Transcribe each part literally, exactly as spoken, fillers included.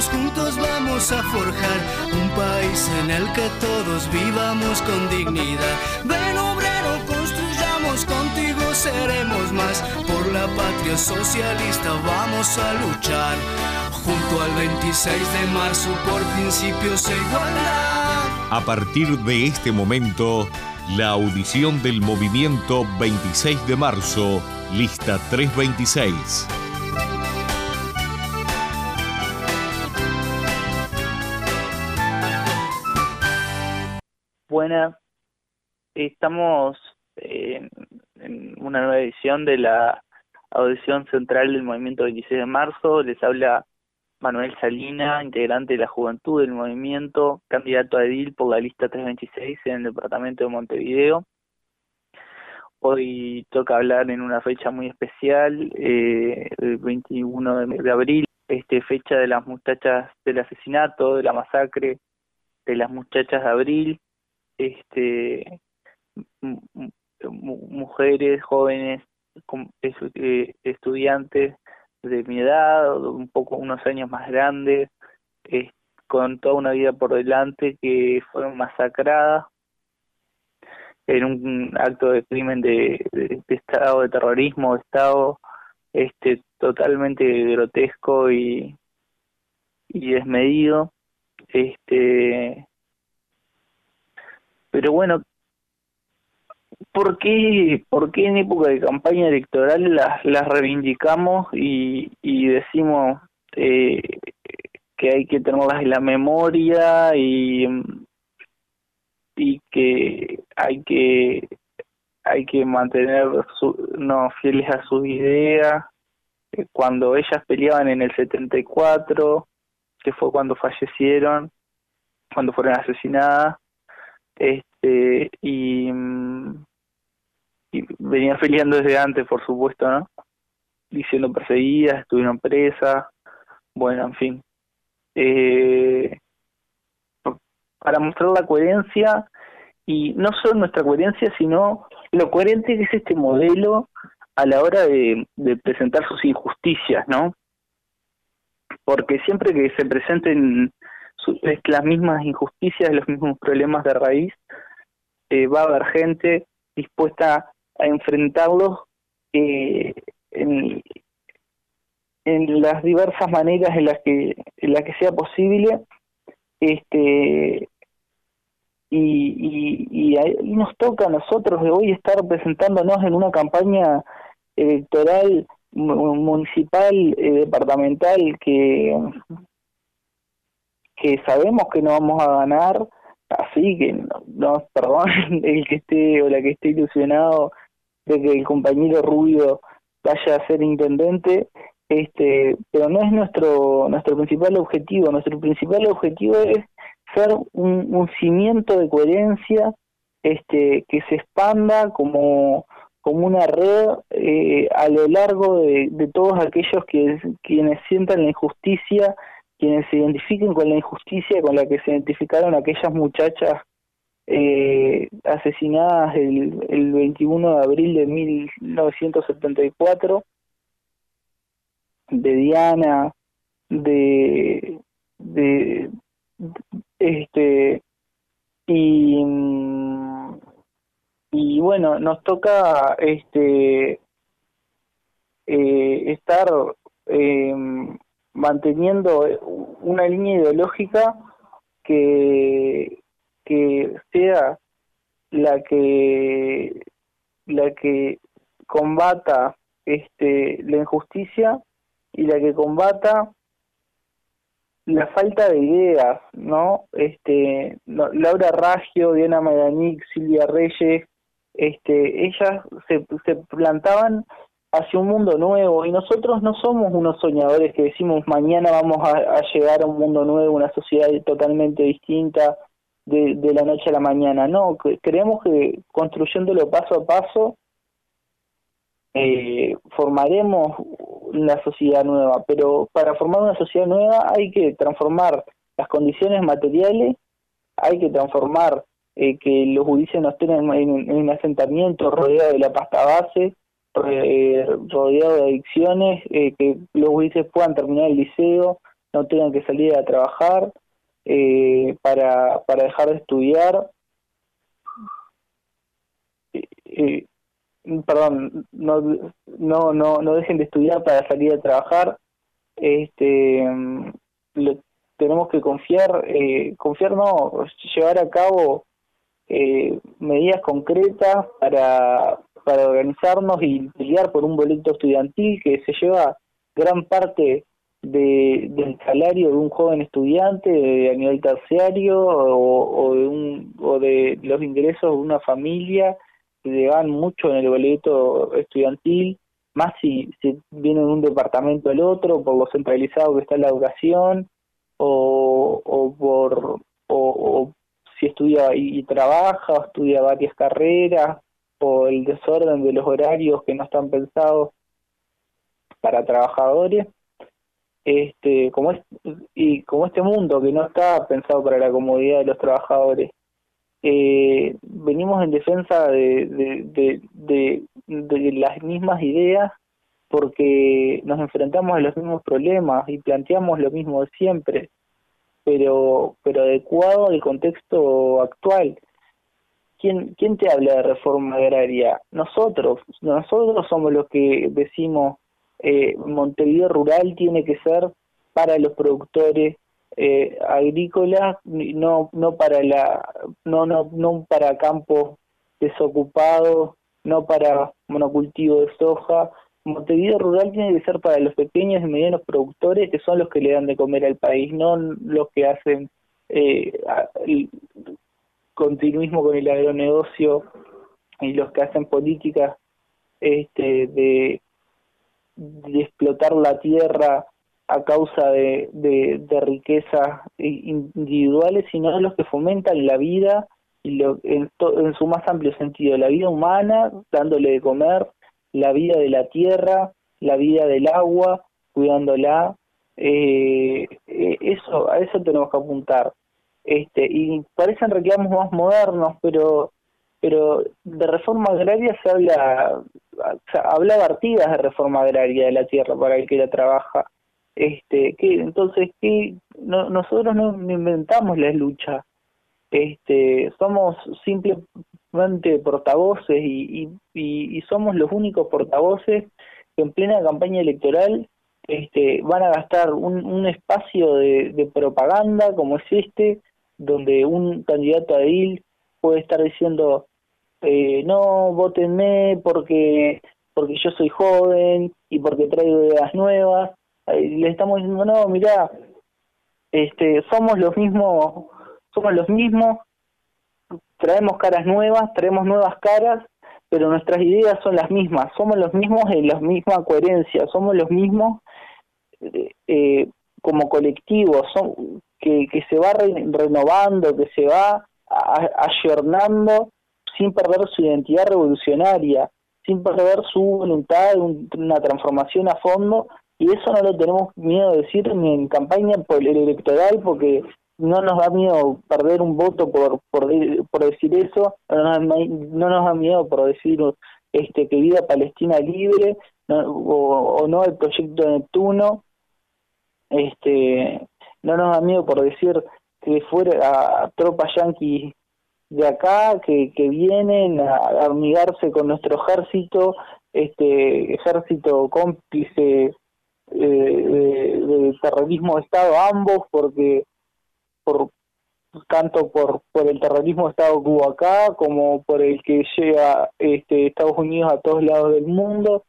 todos juntos vamos a forjar un país en el que todos vivamos con dignidad. Ven obrero, construyamos, contigo seremos más. Por la patria socialista vamos a luchar, junto al veintiséis de marzo por principios e igualdad. A partir de este momento, la audición del movimiento veintiséis de marzo, lista trescientos veintiséis. Buenas, estamos en, en una nueva edición de la audición central del movimiento veintiséis de marzo. Les habla Manuel Salina, integrante de la juventud del movimiento, candidato a edil por la lista trescientos veintiséis en el departamento de Montevideo. Hoy toca hablar en una fecha muy especial, eh, el veintiuno de abril, este, fecha de las muchachas del asesinato, de la masacre de las muchachas de abril. Este, mujeres, jóvenes, estudiantes de mi edad, un poco unos años más grandes, eh, con toda una vida por delante, que fueron masacradas en un acto de crimen de, de, de Estado, de terrorismo, de Estado, este, totalmente grotesco y, y desmedido. Este, pero bueno, ¿por qué, por qué en época de campaña electoral las, las reivindicamos y, y decimos eh, que hay que tenerlas en la memoria y, y que hay que hay que mantener su, no, fieles a sus ideas? Cuando ellas peleaban en el setenta y cuatro, que fue cuando fallecieron, cuando fueron asesinadas, este y, y venían peleando desde antes, por supuesto, ¿no? Y siendo perseguidas, estuvieron presas, bueno, en fin. Eh, para mostrar la coherencia, y no solo nuestra coherencia, sino lo coherente que es este modelo a la hora de, de presentar sus injusticias, ¿no? Porque siempre que se presenten las mismas injusticias, los mismos problemas de raíz, eh, va a haber gente dispuesta a enfrentarlos eh, en, en las diversas maneras en las que en las que sea posible, este y, y, y ahí nos toca a nosotros de hoy estar presentándonos en una campaña electoral municipal, eh, departamental, que que sabemos que no vamos a ganar, así que no, no perdón el que esté o la que esté ilusionado de que el compañero Rubio vaya a ser intendente, este, pero no es nuestro nuestro principal objetivo. Nuestro principal objetivo es ser un, un cimiento de coherencia, este, que se expanda como como una red eh, a lo largo de, de todos aquellos que quienes sientan la injusticia, quienes se identifiquen con la injusticia con la que se identificaron aquellas muchachas eh, asesinadas el, el veintiuno de abril de mil novecientos setenta y cuatro, de Diana, de, de, de este y y bueno, nos toca este eh, estar eh, manteniendo una línea ideológica que que sea la que la que combata este la injusticia y la que combata la falta de ideas, ¿no? Este no, Laura Raggio, Diana Maidanich, Silvia Reyes, este ellas se, se plantaban hacia un mundo nuevo, y nosotros no somos unos soñadores que decimos mañana vamos a, a llegar a un mundo nuevo, una sociedad totalmente distinta de, de la noche a la mañana. No, creemos que construyéndolo paso a paso eh, formaremos una sociedad nueva, pero para formar una sociedad nueva hay que transformar las condiciones materiales, hay que transformar eh, que los juicios no estén en, en, en un asentamiento rodeado de la pasta base, Eh, rodeado de adicciones, eh, que los juicios puedan terminar el liceo, no tengan que salir a trabajar eh, para, para dejar de estudiar. Eh, eh, perdón, no, no, no, no dejen de estudiar para salir a trabajar. Este, lo, tenemos que confiar, eh, confiar no, llevar a cabo eh, medidas concretas para, para organizarnos y pelear por un boleto estudiantil que se lleva gran parte de, del salario de un joven estudiante de, a nivel terciario o, o, de un, o de los ingresos de una familia que llevan mucho en el boleto estudiantil, más si, si viene de un departamento al otro, por lo centralizado que está la educación, o, o por o, o si estudia y, y trabaja, o estudia varias carreras, o el desorden de los horarios que no están pensados para trabajadores, este como es y como este mundo que no está pensado para la comodidad de los trabajadores. Eh, venimos en defensa de, de, de, de, de las mismas ideas porque nos enfrentamos a los mismos problemas y planteamos lo mismo de siempre, pero pero adecuado al contexto actual. ¿Quién, quién te habla de reforma agraria? Nosotros, nosotros somos los que decimos eh, Montevideo rural tiene que ser para los productores Eh, agrícola, no no para la no no no para campos desocupados, no para monocultivo de soja. Montevideo rural tiene que ser para los pequeños y medianos productores que son los que le dan de comer al país, no los que hacen eh, el continuismo con el agronegocio y los que hacen políticas este de, de explotar la tierra a causa de, de, de riquezas individuales, sino los que fomentan la vida y lo, en, to, en su más amplio sentido, la vida humana, dándole de comer, la vida de la tierra, la vida del agua, cuidándola. Eh, eso, a eso tenemos que apuntar. Este, y parecen reclamos más modernos, pero pero de reforma agraria se habla, se hablaba Artigas de reforma agraria de la tierra para el que la trabaja. Este, que entonces que no, nosotros no inventamos la lucha, este, somos simplemente portavoces y, y, y somos los únicos portavoces que en plena campaña electoral este, van a gastar un, un espacio de, de propaganda como es este, donde un candidato a edil puede estar diciendo eh, no, votenme porque porque yo soy joven y porque traigo ideas nuevas. Le estamos diciendo, no, mirá, este, somos los mismos, somos los mismos, traemos caras nuevas, traemos nuevas caras, pero nuestras ideas son las mismas, somos los mismos en la misma coherencia, somos los mismos eh, como colectivo, son, que, que se va re, renovando, que se va ayornando sin perder su identidad revolucionaria, sin perder su voluntad de un, una transformación a fondo. Y eso no lo tenemos miedo de decir ni en campaña electoral, porque no nos da miedo perder un voto por por, por decir eso, no nos, da, no nos da miedo por decir este que viva Palestina libre, no, o, o no el proyecto Neptuno, este no nos da miedo por decir que fuera a tropas yanquis de acá, que, que vienen a, a amigarse con nuestro ejército, este ejército cómplice Eh, de, de terrorismo de Estado, ambos, porque por tanto por por el terrorismo de Estado que hubo acá como por el que llega este Estados Unidos a todos lados del mundo.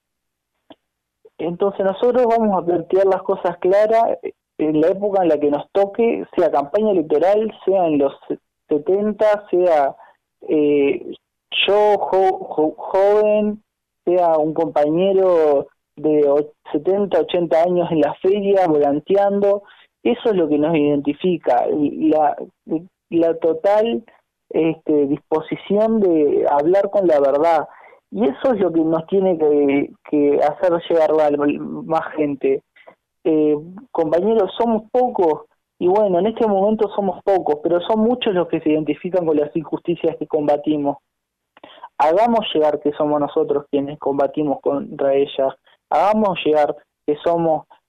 Entonces nosotros vamos a plantear las cosas claras en la época en la que nos toque, sea campaña electoral, sea en los setenta, sea eh, yo jo, jo, joven, sea un compañero de setenta, ochenta años en la feria, volanteando. Eso es lo que nos identifica, la, la total este, disposición de hablar con la verdad. Y eso es lo que nos tiene que, que hacer llegar a más gente. Eh, compañeros, somos pocos, y bueno, en este momento somos pocos, pero son muchos los que se identifican con las injusticias que combatimos. Hagamos llegar que somos nosotros quienes combatimos contra ellas, hagamos llegar que somos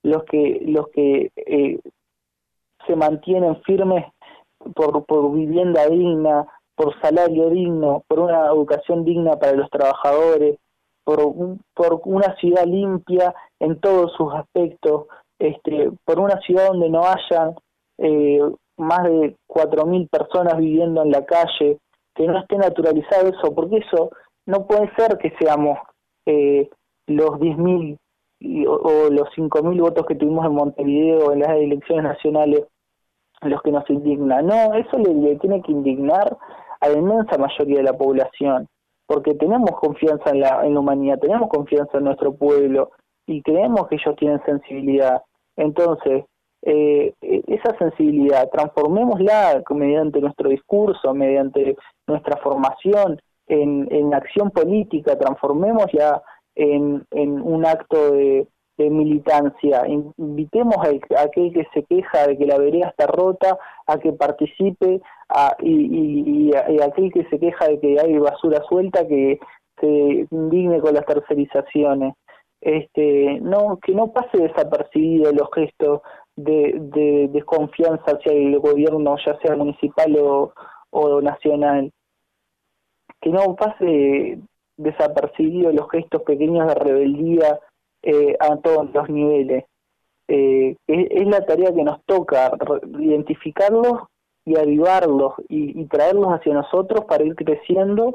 los que los que eh, se mantienen firmes por, por vivienda digna, por salario digno, por una educación digna para los trabajadores, por, un, por una ciudad limpia en todos sus aspectos, este, por una ciudad donde no haya eh, más de cuatro mil personas viviendo en la calle, que no esté naturalizado eso, porque eso no puede ser que seamos eh, los diez mil o, o los cinco mil votos que tuvimos en Montevideo en las elecciones nacionales los que nos indignan. No, eso le, le tiene que indignar a la inmensa mayoría de la población, porque tenemos confianza en la, en la humanidad, tenemos confianza en nuestro pueblo y creemos que ellos tienen sensibilidad. Entonces, eh, esa sensibilidad, transformémosla mediante nuestro discurso, mediante nuestra formación en, en acción política, transformémosla en, en un acto de, de militancia. Invitemos a, a aquel que se queja de que la vereda está rota a que participe, a, y, y, y, a, y a aquel que se queja de que hay basura suelta que se indigne con las tercerizaciones. Este, no, que no pase desapercibido los gestos de, de desconfianza hacia el gobierno, ya sea municipal o, o nacional, que no pase desapercibido los gestos pequeños de rebeldía eh, a todos los niveles. Eh, es, es la tarea que nos toca, identificarlos y avivarlos y, y traerlos hacia nosotros para ir creciendo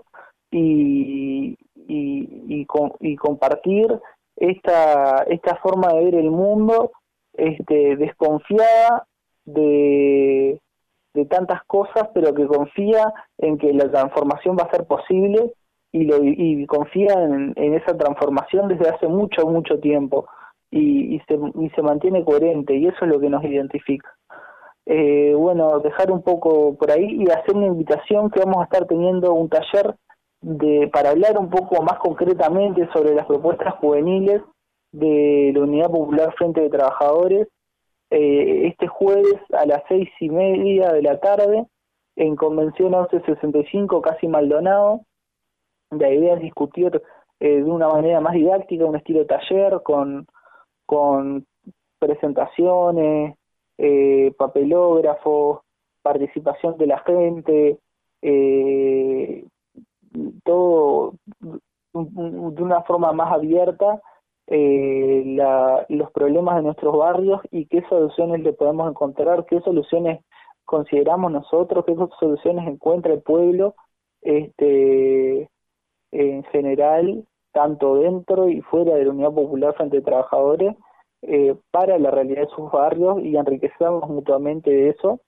y, y, y, con, y compartir esta esta forma de ver el mundo, este, desconfiada de, de tantas cosas, pero que confía en que la transformación va a ser posible y, lo, y confía en, en esa transformación desde hace mucho, mucho tiempo y, y, se, y se mantiene coherente, y eso es lo que nos identifica. Eh, bueno, dejar un poco por ahí y hacer una invitación que vamos a estar teniendo un taller de para hablar un poco más concretamente sobre las propuestas juveniles de la Unidad Popular Frente de Trabajadores, eh, este jueves a las seis y media de la tarde en Convención once sesenta y cinco, Casi Maldonado. La idea es discutir eh, de una manera más didáctica, un estilo taller con, con presentaciones, eh, papelógrafos, participación de la gente, eh, todo de una forma más abierta, eh, la, los problemas de nuestros barrios y qué soluciones le podemos encontrar, qué soluciones consideramos nosotros, qué soluciones encuentra el pueblo este en general, tanto dentro y fuera de la Unidad Popular Frente a Trabajadores, eh, para la realidad de sus barrios y enriquecernos mutuamente de eso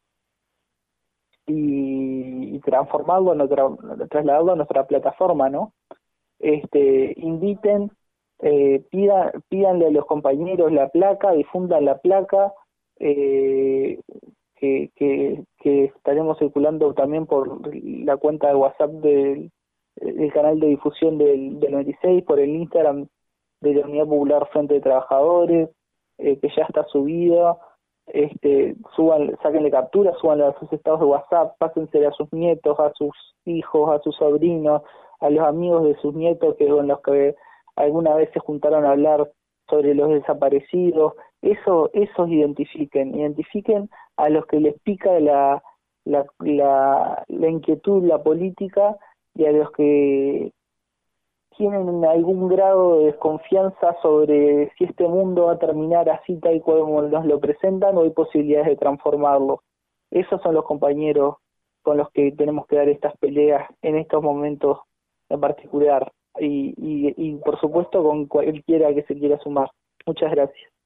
y, y transformarlo, nuestra, trasladarlo a nuestra plataforma, ¿no? Este, inviten, eh, pidan, pídanle a los compañeros la placa, difundan la placa, eh, que, que, que estaremos circulando también por la cuenta de WhatsApp del, del canal de difusión del, del noventa y seis, por el Instagram de la Unidad Popular Frente de Trabajadores, eh, que ya está subida. Este, suban, sáquenle captura, súbanle a sus estados de WhatsApp, pásensele a sus nietos, a sus hijos, a sus sobrinos, a los amigos de sus nietos que con los que alguna vez se juntaron a hablar sobre los desaparecidos. Eso, esos identifiquen, identifiquen a los que les pica la, la, la, la inquietud, la política, y a los que tienen algún grado de desconfianza sobre si este mundo va a terminar así tal y como nos lo presentan o hay posibilidades de transformarlo. Esos son los compañeros con los que tenemos que dar estas peleas en estos momentos en particular y, y, y por supuesto con cualquiera que se quiera sumar. Muchas gracias.